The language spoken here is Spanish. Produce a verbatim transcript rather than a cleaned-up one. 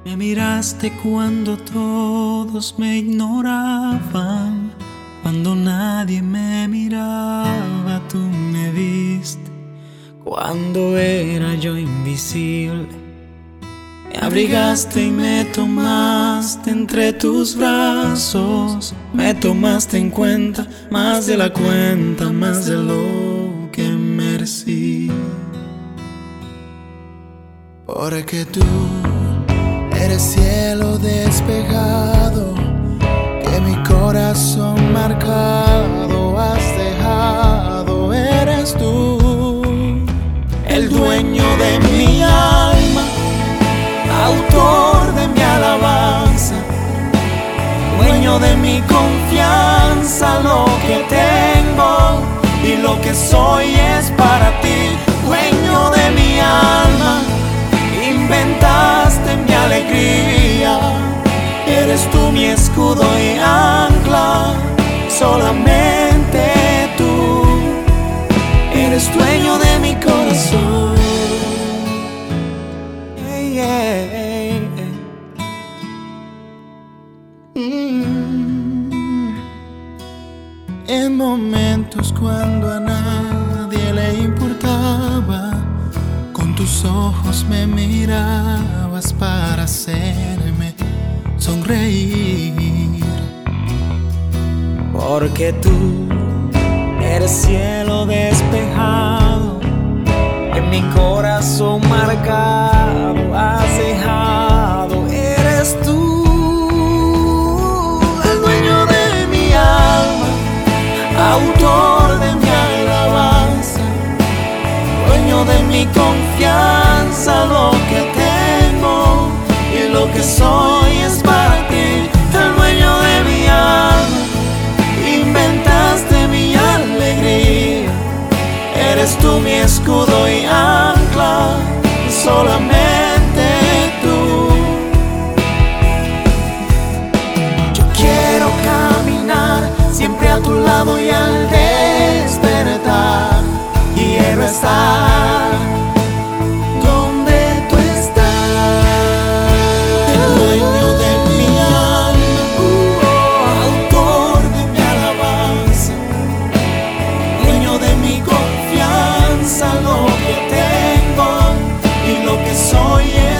Me miraste cuando todos me ignoraban, cuando nadie me miraba, tú me viste. Cuando era yo invisible, me abrigaste y me tomaste entre tus brazos. Me tomaste en cuenta, más de la cuenta, más de lo que merecí. Porque tú eres cielo despejado, que mi corazón marcado has dejado. Eres tú, el dueño de mi alma, autor de mi alabanza, dueño de mi confianza. Lo que tengo y lo que soy es para ti. Dueño de mi alma, inventaste mi alegría. Eres tú mi escudo y ancla, solamente tú. Eres dueño de mi corazón. Hey, yeah, yeah. Mm. En momentos cuando a nadie le importaba, con tus ojos me mirabas para hacerme sonreír. Porque tú eres cielo despejado, en mi corazón marcado has dejado. Eres tú, el dueño de mi alma, autor de mi alabanza, dueño de mi confianza. Lo que tengo y lo que soy es para ti. El dueño de mi alma, inventaste mi alegría. Eres tú mi escudo y ancla, solamente tú. Yo quiero caminar siempre a tu lado y al despertar quiero estar donde tú estás. El dueño de mi alma, autor de mi alabanza, dueño de mi confianza. Lo que tengo y lo que soy es